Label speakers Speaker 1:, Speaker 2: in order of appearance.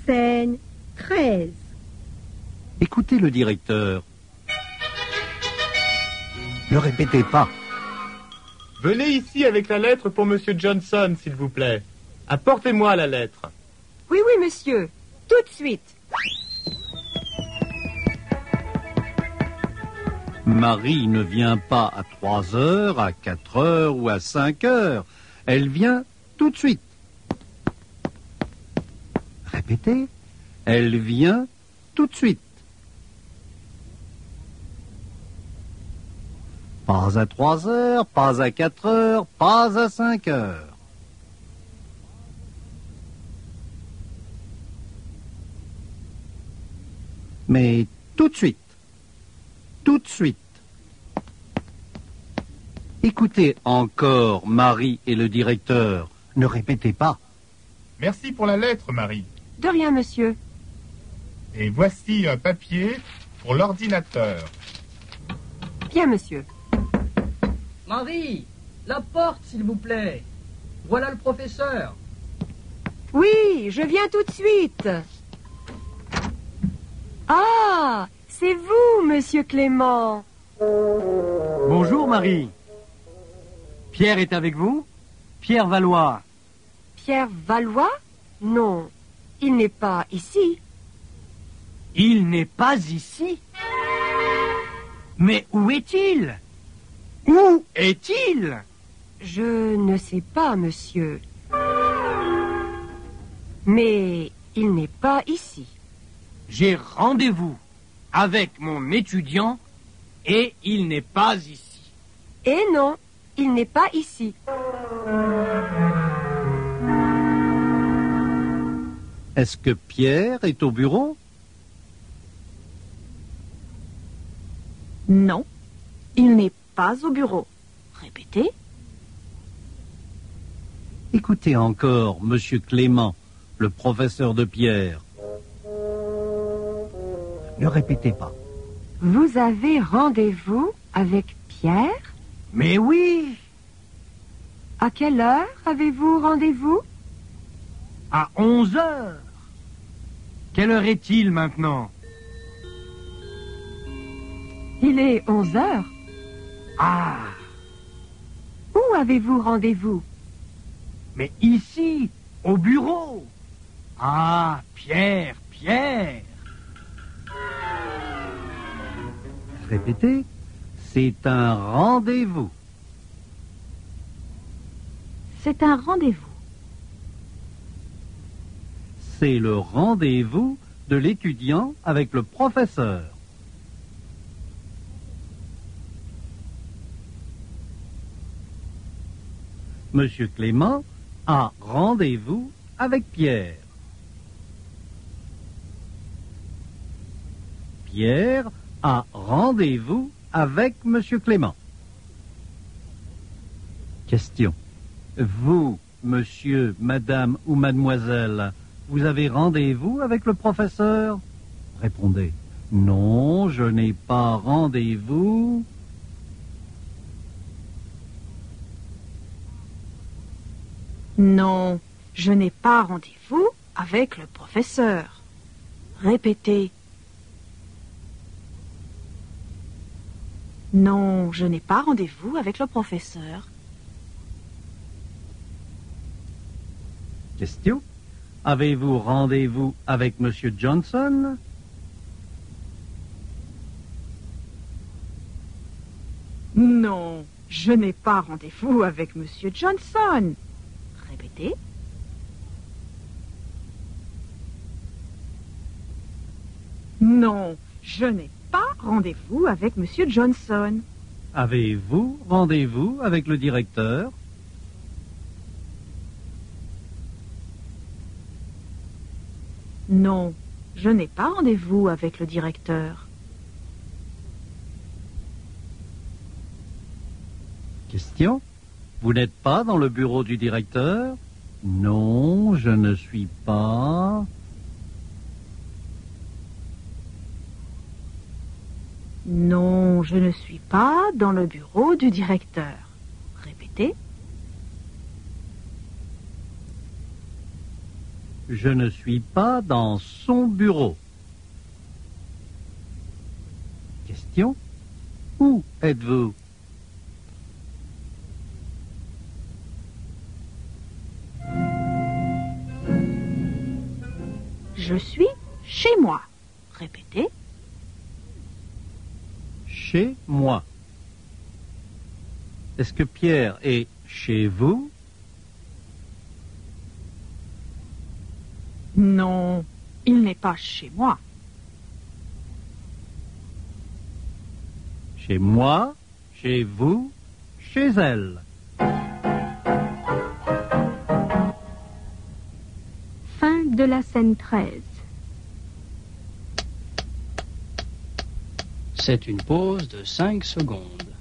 Speaker 1: enseigne 13.
Speaker 2: Écoutez le directeur. Ne répétez pas.
Speaker 3: Venez ici avec la lettre pour Monsieur Johnson, s'il vous plaît. Apportez-moi la lettre.
Speaker 1: Oui, oui, monsieur. Tout de suite.
Speaker 2: Marie ne vient pas à 3 heures, à 4 heures ou à 5 heures. Elle vient tout de suite. Répétez. Elle vient tout de suite. Pas à 3 heures, pas à 4 heures, pas à 5 heures. Mais tout de suite. Tout de suite. Écoutez encore Marie et le directeur. Ne répétez pas.
Speaker 3: Merci pour la lettre, Marie.
Speaker 1: De rien, monsieur.
Speaker 3: Et voici un papier pour l'ordinateur.
Speaker 1: Bien, monsieur.
Speaker 4: Marie, la porte, s'il vous plaît. Voilà le professeur.
Speaker 1: Oui, je viens tout de suite. Ah, c'est vous, monsieur Clément.
Speaker 5: Bonjour, Marie. Pierre est avec vous? Pierre Valois.
Speaker 1: Pierre Valois? Non, il n'est pas ici.
Speaker 5: Il n'est pas ici? Mais où est-il? Où est-il?
Speaker 1: Je ne sais pas, monsieur. Mais il n'est pas ici.
Speaker 5: J'ai rendez-vous avec mon étudiant et il n'est pas ici.
Speaker 1: Et non, il n'est pas ici.
Speaker 2: Est-ce que Pierre est au bureau?
Speaker 6: Non, il n'est pas au bureau. Répétez.
Speaker 2: Écoutez encore Monsieur Clément, le professeur de Pierre. Ne répétez pas.
Speaker 1: Vous avez rendez-vous avec Pierre?
Speaker 5: Mais oui,
Speaker 1: À quelle heure avez-vous rendez-vous?
Speaker 5: à 11 heures. Quelle heure est-il maintenant?
Speaker 1: Il est 11 heures.
Speaker 5: Ah,
Speaker 1: Où avez-vous rendez-vous?
Speaker 5: mais ici, au bureau. Ah, Pierre, Pierre.
Speaker 2: Répétez. C'est un rendez-vous.
Speaker 6: C'est un rendez-vous.
Speaker 2: C'est le rendez-vous de l'étudiant avec le professeur. Monsieur Clément a rendez-vous avec Pierre. Pierre a rendez-vous avec Monsieur Clément. Question. Vous, monsieur, madame ou mademoiselle, vous avez rendez-vous avec le professeur? Répondez. Non, je n'ai pas rendez-vous.
Speaker 6: Non, je n'ai pas rendez-vous avec le professeur. Répétez. Non, je n'ai pas rendez-vous avec le professeur.
Speaker 2: Question. Avez-vous rendez-vous avec monsieur Johnson?
Speaker 6: Non, je n'ai pas rendez-vous avec Monsieur Johnson. Répétez. Non, je n'ai pas rendez-vous avec Monsieur Johnson.
Speaker 2: Avez-vous rendez-vous avec le directeur?
Speaker 6: Non, je n'ai pas rendez-vous avec le directeur.
Speaker 2: Question. Vous n'êtes pas dans le bureau du directeur? Non, je ne suis pas.
Speaker 6: Non, je ne suis pas dans le bureau du directeur. Répétez.
Speaker 2: Je ne suis pas dans son bureau. Question. Où êtes-vous?
Speaker 6: Je suis chez moi. Répétez.
Speaker 2: Chez moi. Est-ce que Pierre est chez vous?
Speaker 6: Non, il n'est pas chez moi.
Speaker 2: Chez moi, chez vous, chez elle.
Speaker 7: Fin de la scène 13.
Speaker 8: C'est une pause de 5 secondes.